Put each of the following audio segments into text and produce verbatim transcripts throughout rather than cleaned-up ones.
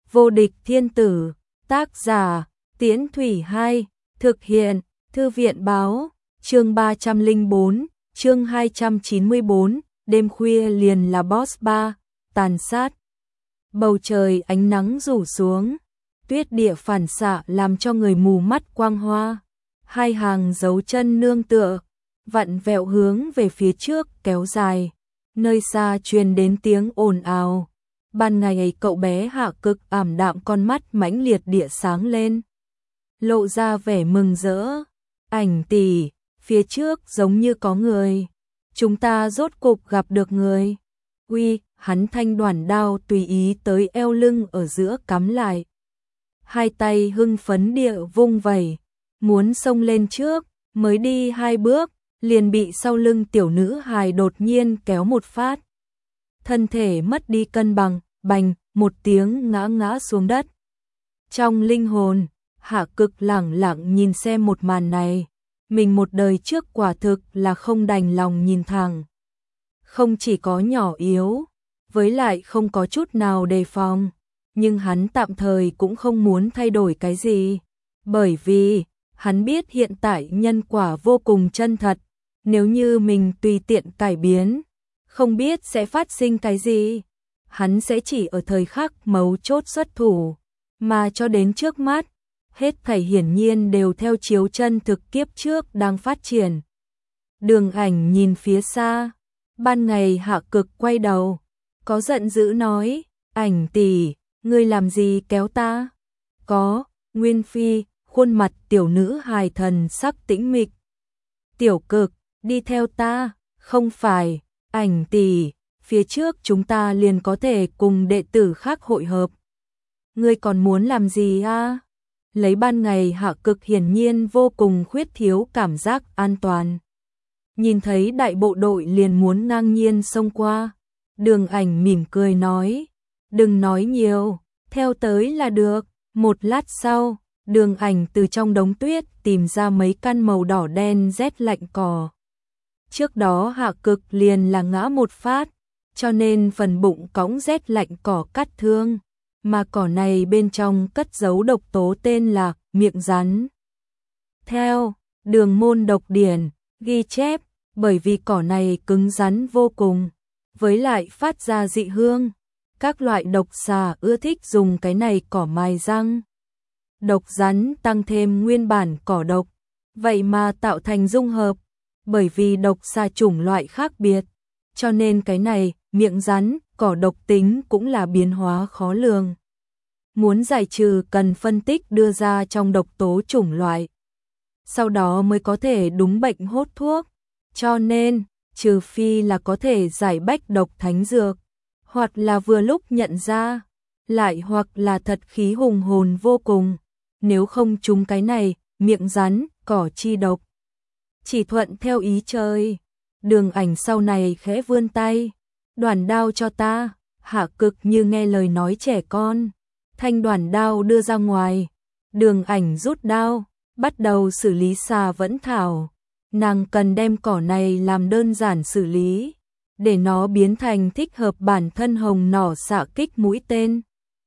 Vô địch thiên tử, tác giả, Tiễn Thủy hai, thực hiện, Thư viện báo, chương ba trăm lẻ bốn, chương hai trăm chín mươi bốn, đêm khuya liền là boss ba, tàn sát. Bầu trời ánh nắng rủ xuống, tuyết địa phản xạ làm cho người mù mắt quang hoa. Hai hàng dấu chân nương tựa, vặn vẹo hướng về phía trước kéo dài, nơi xa truyền đến tiếng ồn ào. Ban ngày ấy cậu bé Hạ Cực ảm đạm con mắt mãnh liệt địa sáng lên, lộ ra vẻ mừng rỡ. Ảnh tỷ, phía trước giống như có người, chúng ta rốt cục gặp được người. Uy, hắn thanh đoản đao tùy ý tới eo lưng ở giữa cắm lại. Hai tay hưng phấn địa vung vẩy, muốn xông lên trước, mới đi hai bước, liền bị sau lưng tiểu nữ hài đột nhiên kéo một phát. Thân thể mất đi cân bằng, bành, một tiếng ngã ngã xuống đất. Trong linh hồn, Hạ Cực lẳng lặng nhìn xem một màn này, mình một đời trước quả thực là không đành lòng nhìn thẳng. Không chỉ có nhỏ yếu, với lại không có chút nào đề phòng, nhưng hắn tạm thời cũng không muốn thay đổi cái gì, bởi vì hắn biết hiện tại nhân quả vô cùng chân thật, nếu như mình tùy tiện cải biến, không biết sẽ phát sinh cái gì. Hắn sẽ chỉ ở thời khắc mấu chốt xuất thủ, mà cho đến trước mắt, hết thảy hiển nhiên đều theo chiếu chân thực kiếp trước đang phát triển. Đường Ảnh nhìn phía xa, ban ngày Hạ Cực quay đầu, có giận dữ nói, Ảnh tỷ, ngươi làm gì kéo ta? Có, Nguyên Phi, khuôn mặt tiểu nữ hài thần sắc tĩnh mịch. Tiểu Cực, đi theo ta, không phải, Ảnh tỷ, phía trước chúng ta liền có thể cùng đệ tử khác hội hợp. Ngươi còn muốn làm gì a? Lấy ban ngày Hạ Cực hiển nhiên vô cùng khuyết thiếu cảm giác an toàn. Nhìn thấy đại bộ đội liền muốn ngang nhiên xông qua, Đường Ảnh mỉm cười nói, đừng nói nhiều, theo tới là được. Một lát sau, Đường Ảnh từ trong đống tuyết tìm ra mấy căn màu đỏ đen rét lạnh cỏ. Trước đó Hạ Cực liền là ngã một phát, cho nên phần bụng cõng rét lạnh cỏ cắt thương, mà cỏ này bên trong cất giấu độc tố tên là miệng rắn. Theo Đường môn độc điển ghi chép, bởi vì cỏ này cứng rắn vô cùng, với lại phát ra dị hương, các loại độc xà ưa thích dùng cái này cỏ mài răng. Độc rắn tăng thêm nguyên bản cỏ độc, vậy mà tạo thành dung hợp, bởi vì độc xà chủng loại khác biệt, cho nên cái này miệng rắn cỏ độc tính cũng là biến hóa khó lường. Muốn giải trừ cần phân tích đưa ra trong độc tố chủng loại, sau đó mới có thể đúng bệnh hốt thuốc, cho nên trừ phi là có thể giải bách độc thánh dược, hoặc là vừa lúc nhận ra, lại hoặc là thật khí hùng hồn vô cùng, nếu không chúng cái này miệng rắn cỏ chi độc. Chỉ thuận theo ý trời. Đường Ảnh sau này khẽ vươn tay, đoản đao cho ta. Hạ Cực như nghe lời nói trẻ con, thanh đoản đao đưa ra ngoài. Đường Ảnh rút đao, bắt đầu xử lý xà vẫn thảo. Nàng cần đem cỏ này làm đơn giản xử lý, để nó biến thành thích hợp bản thân hồng nỏ xạ kích mũi tên.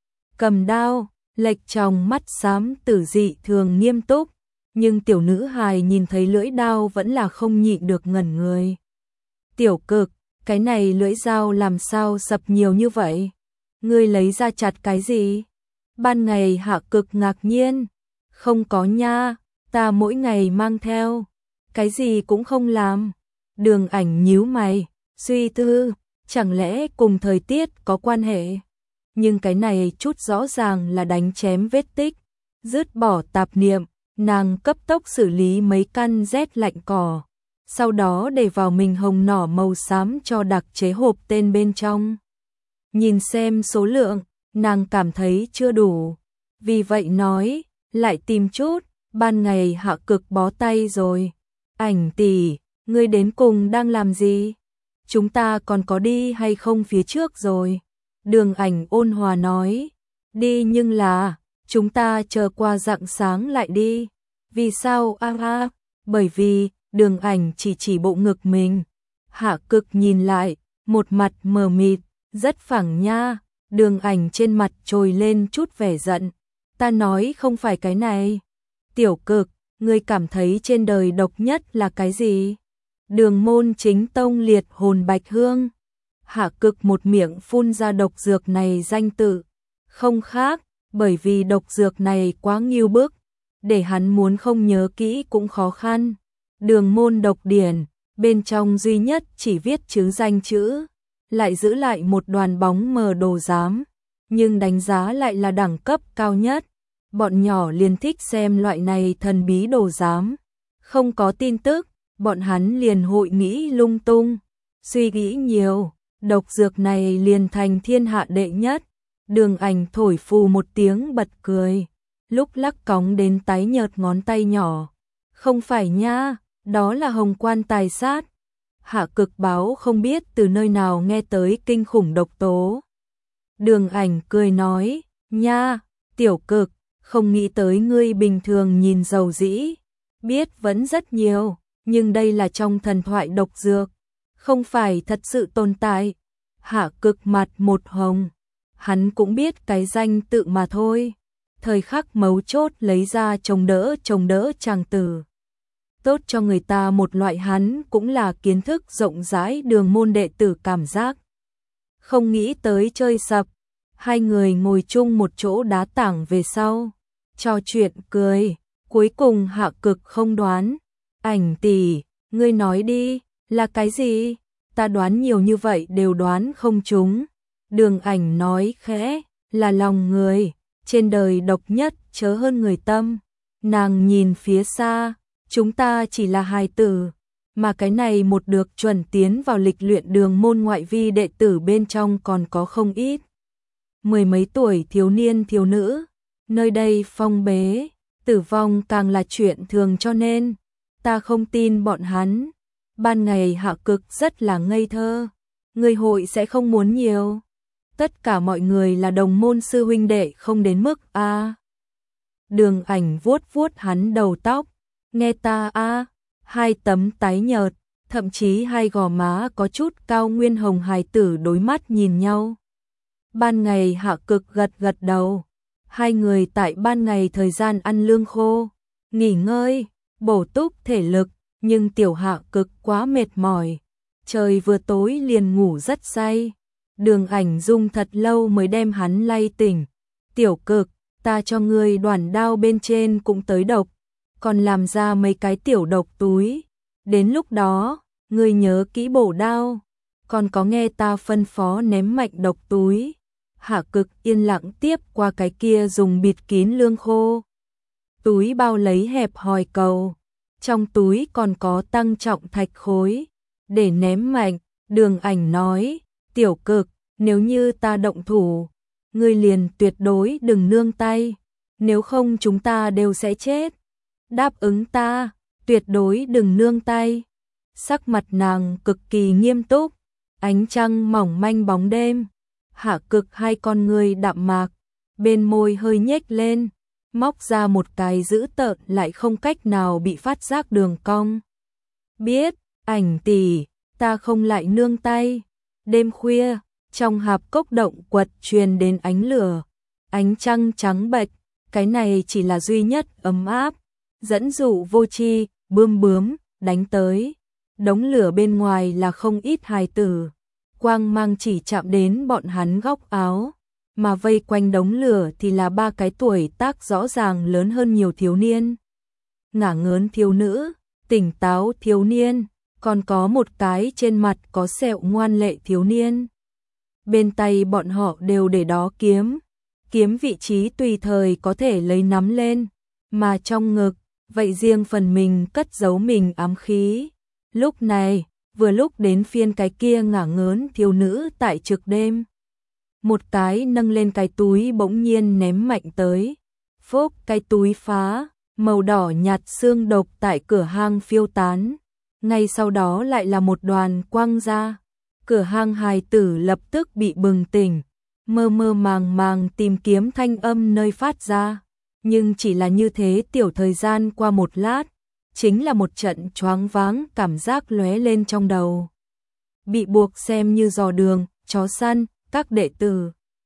Cầm đao, lệch tròng mắt xám tử dị thường nghiêm túc, nhưng tiểu nữ hài nhìn thấy lưỡi đao vẫn là không nhịn được ngẩn người. Tiểu Cực, cái này lưỡi dao làm sao sập nhiều như vậy? Ngươi lấy ra chặt cái gì? Ban ngày Hạ Cực ngạc nhiên, không có nha, ta mỗi ngày mang theo, cái gì cũng không làm. Đường Ảnh nhíu mày, suy tư, chẳng lẽ cùng thời tiết có quan hệ? Nhưng cái này chút rõ ràng là đánh chém vết tích, dứt bỏ tạp niệm, nàng cấp tốc xử lý mấy căn rét lạnh cỏ, sau đó để vào mình hồng nỏ màu xám cho đặc chế hộp tên bên trong. Nhìn xem số lượng, nàng cảm thấy chưa đủ, vì vậy nói, lại tìm chút. Ban ngày Hạ Cực bó tay rồi. Ảnh tỷ, ngươi đến cùng đang làm gì? Chúng ta còn có đi hay không phía trước rồi? Đường Ảnh ôn hòa nói, đi nhưng là, chúng ta chờ qua rạng sáng lại đi. Vì sao a à, bởi vì, Đường Ảnh chỉ chỉ bộ ngực mình. Hạ Cực nhìn lại, một mặt mờ mịt, rất phẳng nha, Đường Ảnh trên mặt trồi lên chút vẻ giận. Ta nói không phải cái này. Tiểu Cực, ngươi cảm thấy trên đời độc nhất là cái gì? Đường Môn Chính Tông liệt hồn bạch hương. Hạ Cực một miệng phun ra độc dược này danh tự. Không khác, bởi vì độc dược này quá nghiêu bức, để hắn muốn không nhớ kỹ cũng khó khăn. Đường Môn độc điển, bên trong duy nhất chỉ viết chứ danh chữ, lại giữ lại một đoàn bóng mờ đồ giám, nhưng đánh giá lại là đẳng cấp cao nhất. Bọn nhỏ liền thích xem loại này thần bí đồ giám. Không có tin tức, bọn hắn liền hội nghĩ lung tung, suy nghĩ nhiều, độc dược này liền thành thiên hạ đệ nhất. Đường Ảnh thổi phù một tiếng bật cười, lúc lắc cóng đến tái nhợt ngón tay nhỏ. Không phải nha, đó là hồng quan tài sát. Hạ Cực báo không biết từ nơi nào nghe tới kinh khủng độc tố. Đường Ảnh cười nói, nha, Tiểu Cực, không nghĩ tới ngươi bình thường nhìn dầu dĩ, biết vẫn rất nhiều, nhưng đây là trong thần thoại độc dược, không phải thật sự tồn tại. Hạ Cực mặt một hồng, hắn cũng biết cái danh tự mà thôi. Thời khắc mấu chốt lấy ra chống đỡ chống đỡ chàng tử. Tốt cho người ta một loại hắn cũng là kiến thức rộng rãi đường môn đệ tử cảm giác. Không nghĩ tới chơi sập, hai người ngồi chung một chỗ đá tảng về sau, trò chuyện cười, cuối cùng Hạ Cực không đoán. Ảnh tỷ, ngươi nói đi, là cái gì? Ta đoán nhiều như vậy đều đoán không trúng. Đường Ảnh nói khẽ, là lòng người, trên đời độc nhất chớ hơn người tâm. Nàng nhìn phía xa, chúng ta chỉ là hài tử, mà cái này một được chuẩn tiến vào lịch luyện đường môn ngoại vi đệ tử bên trong còn có không ít. Mười mấy tuổi thiếu niên thiếu nữ, nơi đây phong bế, tử vong càng là chuyện thường cho nên, ta không tin bọn hắn. Ban ngày Hạ Cực rất là ngây thơ, người hội sẽ không muốn nhiều. Tất cả mọi người là đồng môn sư huynh đệ không đến mức a. À. Đường Ảnh vuốt vuốt hắn đầu tóc, nghe ta a, à. Hai tấm tái nhợt, thậm chí hai gò má có chút cao nguyên hồng hài tử đối mắt nhìn nhau. Ban ngày Hạ Cực gật gật đầu, hai người tại ban ngày thời gian ăn lương khô, nghỉ ngơi, bổ túc thể lực, nhưng tiểu Hạ Cực quá mệt mỏi, trời vừa tối liền ngủ rất say. Đường Ảnh dùng thật lâu mới đem hắn lay tỉnh. Tiểu Cực, ta cho ngươi đoàn đao bên trên cũng tới độc, còn làm ra mấy cái tiểu độc túi. Đến lúc đó, ngươi nhớ kỹ bổ đao, còn có nghe ta phân phó ném mạnh độc túi. Hạ Cực yên lặng tiếp qua cái kia dùng bịt kín lương khô. Túi bao lấy hẹp hòi cầu, trong túi còn có tăng trọng thạch khối, để ném mạnh. Đường Ảnh nói, Tiểu Cực, nếu như ta động thủ, ngươi liền tuyệt đối đừng nương tay, nếu không chúng ta đều sẽ chết. Đáp ứng ta, tuyệt đối đừng nương tay. Sắc mặt nàng cực kỳ nghiêm túc, ánh trăng mỏng manh bóng đêm. Hạ Cực hai con ngươi đạm mạc, bên môi hơi nhếch lên, móc ra một cái dữ tợn lại không cách nào bị phát giác đường cong. Biết, Ảnh tỷ, ta không lại nương tay. Đêm khuya, trong hạp cốc động quật truyền đến ánh lửa, ánh trăng trắng bệch, cái này chỉ là duy nhất ấm áp, dẫn dụ vô tri, bươm bướm đánh tới. Đống lửa bên ngoài là không ít hài tử, quang mang chỉ chạm đến bọn hắn góc áo, mà vây quanh đống lửa thì là ba cái tuổi tác rõ ràng lớn hơn nhiều thiếu niên. Ngả ngớn thiếu nữ, tỉnh táo thiếu niên, còn có một cái trên mặt có sẹo ngoan lệ thiếu niên. Bên tay bọn họ đều để đó kiếm, kiếm vị trí tùy thời có thể lấy nắm lên, mà trong ngực, vậy riêng phần mình cất giấu mình ám khí. Lúc này, vừa lúc đến phiên cái kia ngả ngớn thiếu nữ tại trực đêm. Một cái nâng lên cái túi bỗng nhiên ném mạnh tới. Phốc, cái túi phá, màu đỏ nhạt xương độc tại cửa hang phiêu tán. Ngay sau đó lại là một đoàn quang ra. Cửa hang hài tử lập tức bị bừng tỉnh, mơ mơ màng màng tìm kiếm thanh âm nơi phát ra. Nhưng chỉ là như thế tiểu thời gian qua một lát, chính là một trận choáng váng cảm giác lóe lên trong đầu. Bị buộc xem như dò đường, chó săn, các đệ tử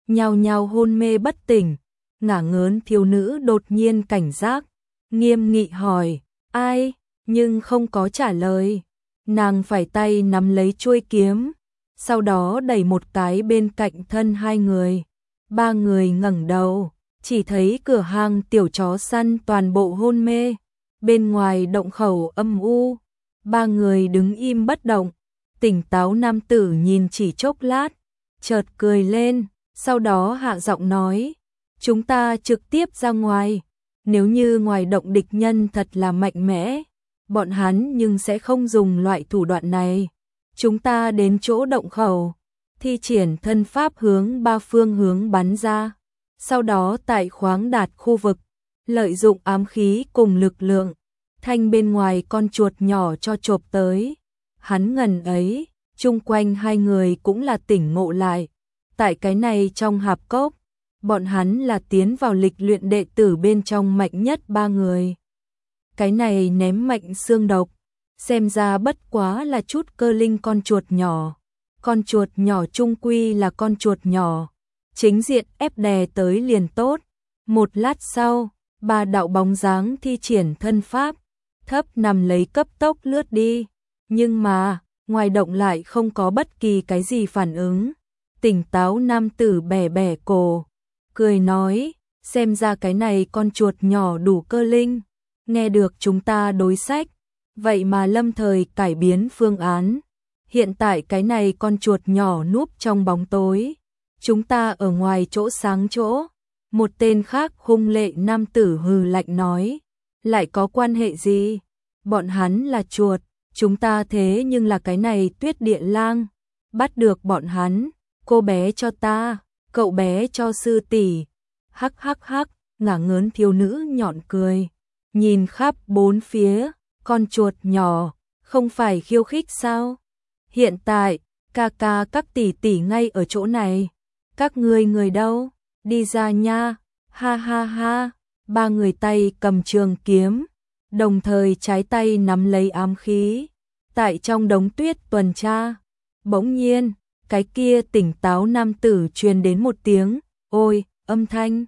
nhao nhao hôn mê bất tỉnh. Ngả ngớn thiếu nữ đột nhiên cảnh giác, nghiêm nghị hỏi, ai, nhưng không có trả lời. Nàng phải tay nắm lấy chuôi kiếm, sau đó đẩy một cái bên cạnh thân hai người. Ba người ngẩng đầu, chỉ thấy cửa hang tiểu chó săn toàn bộ hôn mê, bên ngoài động khẩu âm u. Ba người đứng im bất động, tỉnh táo nam tử nhìn chỉ chốc lát, chợt cười lên, sau đó hạ giọng nói, chúng ta trực tiếp ra ngoài, nếu như ngoài động địch nhân thật là mạnh mẽ, bọn hắn nhưng sẽ không dùng loại thủ đoạn này. Chúng ta đến chỗ động khẩu, thi triển thân pháp hướng ba phương hướng bắn ra, sau đó tại khoáng đạt khu vực, lợi dụng ám khí cùng lực lượng, thanh bên ngoài con chuột nhỏ cho chộp tới. Hắn ngần ấy, chung quanh hai người cũng là tỉnh ngộ lại. Tại cái này trong hạp cốc, bọn hắn là tiến vào lịch luyện đệ tử bên trong mạnh nhất ba người. Cái này ném mạnh xương độc, xem ra bất quá là chút cơ linh con chuột nhỏ. Con chuột nhỏ chung quy là con chuột nhỏ, chính diện ép đè tới liền tốt. Một lát sau, ba đạo bóng dáng thi triển thân pháp, thấp nằm lấy cấp tốc lướt đi. Nhưng mà, ngoài động lại không có bất kỳ cái gì phản ứng. Tỉnh táo nam tử bẻ bẻ cổ, cười nói, xem ra cái này con chuột nhỏ đủ cơ linh, nghe được chúng ta đối sách, vậy mà lâm thời cải biến phương án. Hiện tại cái này con chuột nhỏ núp trong bóng tối, chúng ta ở ngoài chỗ sáng chỗ. Một tên khác hung lệ nam tử hừ lạnh nói, lại có quan hệ gì? Bọn hắn là chuột, chúng ta thế nhưng là cái này Tuyết Địa Lang, bắt được bọn hắn, cô bé cho ta, cậu bé cho sư tỷ. Hắc hắc hắc, ngả ngớn thiếu nữ nhọn cười, nhìn khắp bốn phía, con chuột nhỏ, không phải khiêu khích sao? Hiện tại, ca ca các tỷ tỷ ngay ở chỗ này, các ngươi người đâu? Đi ra nha, ha ha ha. Ba người tay cầm trường kiếm, đồng thời trái tay nắm lấy ám khí, tại trong đống tuyết tuần tra. Bỗng nhiên, cái kia tỉnh táo nam tử truyền đến một tiếng, ôi, âm thanh.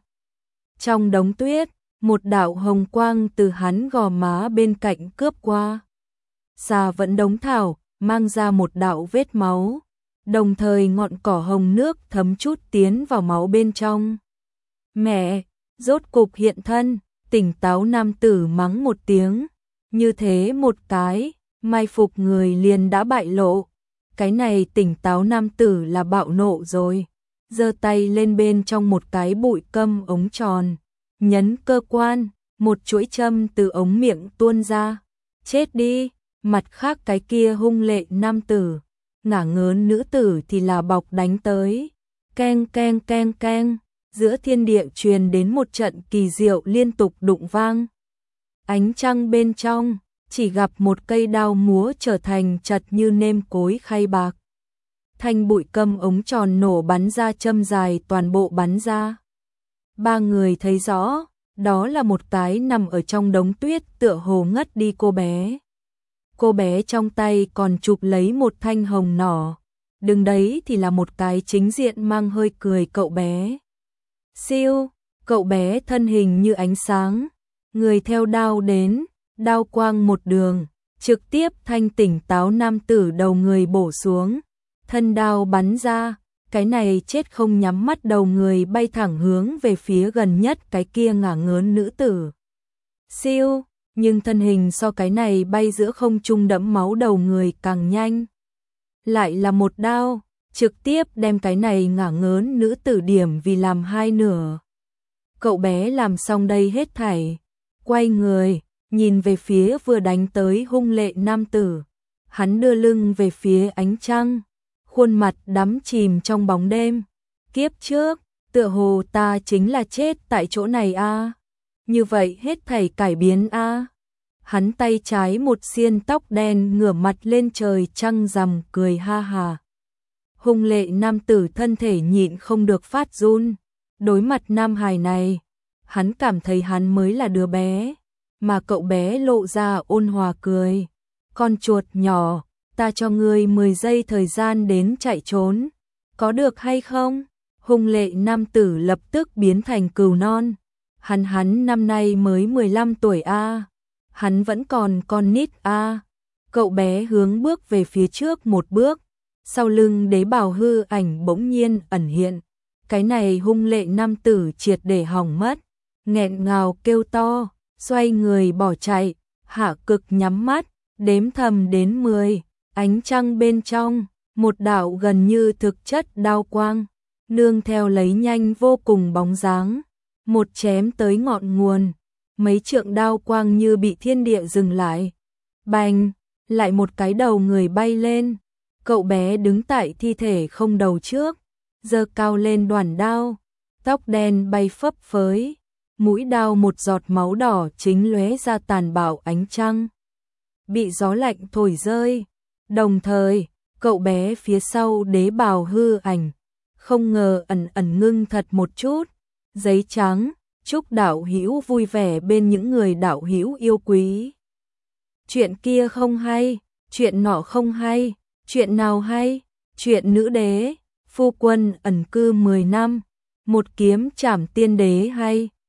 Trong đống tuyết, một đạo hồng quang từ hắn gò má bên cạnh cướp qua. Xà vẫn đống thảo, mang ra một đạo vết máu, đồng thời ngọn cỏ hồng nước thấm chút tiến vào máu bên trong. Mẹ, rốt cục hiện thân, tỉnh táo nam tử mắng một tiếng, như thế một cái, mai phục người liền đã bại lộ. Cái này tỉnh táo nam tử là bạo nộ rồi, giơ tay lên bên trong một cái bụi câm ống tròn, nhấn cơ quan, một chuỗi châm từ ống miệng tuôn ra. Chết đi. Mặt khác cái kia hung lệ nam tử, ngả ngớn nữ tử thì là bọc đánh tới. Keng keng keng keng, giữa thiên địa truyền đến một trận kỳ diệu liên tục đụng vang. Ánh trăng bên trong, chỉ gặp một cây đao múa trở thành chật như nêm cối khay bạc. Thanh bụi câm ống tròn nổ bắn ra châm dài toàn bộ bắn ra. Ba người thấy rõ, đó là một cái nằm ở trong đống tuyết tựa hồ ngất đi cô bé. Cô bé trong tay còn chụp lấy một thanh hồng nỏ, đứng đấy thì là một cái chính diện mang hơi cười cậu bé. Siêu, cậu bé thân hình như ánh sáng, người theo đao đến, đao quang một đường, trực tiếp thanh tỉnh táo nam tử đầu người bổ xuống, thân đao bắn ra, cái này chết không nhắm mắt đầu người bay thẳng hướng về phía gần nhất cái kia ngả ngớn nữ tử. Siêu, nhưng thân hình so cái này bay giữa không trung đẫm máu đầu người càng nhanh. Lại là một đao, trực tiếp đem cái này ngả ngớn nữ tử điểm vì làm hai nửa. Cậu bé làm xong đây hết thảy, quay người, nhìn về phía vừa đánh tới hung lệ nam tử. Hắn đưa lưng về phía ánh trăng, khuôn mặt đắm chìm trong bóng đêm. Kiếp trước, tựa hồ ta chính là chết tại chỗ này a. À. Như vậy hết thảy cải biến a. À. Hắn tay trái một xiên tóc đen ngửa mặt lên trời trăng rằm cười ha hà. Hung lệ nam tử thân thể nhịn không được phát run. Đối mặt nam hài này, hắn cảm thấy hắn mới là đứa bé, mà cậu bé lộ ra ôn hòa cười. Con chuột nhỏ, ta cho ngươi mười giây thời gian đến chạy trốn, có được hay không? hung lệ nam tử lập tức biến thành cừu non. Hắn hắn năm nay mới mười lăm tuổi a, hắn vẫn còn con nít a. Cậu bé hướng bước về phía trước một bước, sau lưng Đế Bào hư ảnh bỗng nhiên ẩn hiện. Cái này hung lệ nam tử triệt để hỏng mất, nghẹn ngào kêu to, xoay người bỏ chạy. Hạ Cực nhắm mắt, đếm thầm đến mười, ánh trăng bên trong, một đạo gần như thực chất đao quang, nương theo lấy nhanh vô cùng bóng dáng, một chém tới ngọn nguồn, mấy trượng đao quang như bị thiên địa dừng lại. Bành, lại một cái đầu người bay lên, cậu bé đứng tại thi thể không đầu trước, giơ cao lên đoàn đao, tóc đen bay phấp phới, mũi đao một giọt máu đỏ chính lóe ra tàn bạo ánh trăng, bị gió lạnh thổi rơi. Đồng thời, cậu bé phía sau Đế Bào hư ảnh, không ngờ ẩn ẩn ngưng thật một chút, giấy trắng, chúc đạo hữu vui vẻ bên những người đạo hữu yêu quý. Chuyện kia không hay, chuyện nọ không hay, chuyện nào hay, chuyện nữ đế, phu quân ẩn cư mười năm, một kiếm trảm tiên đế hay.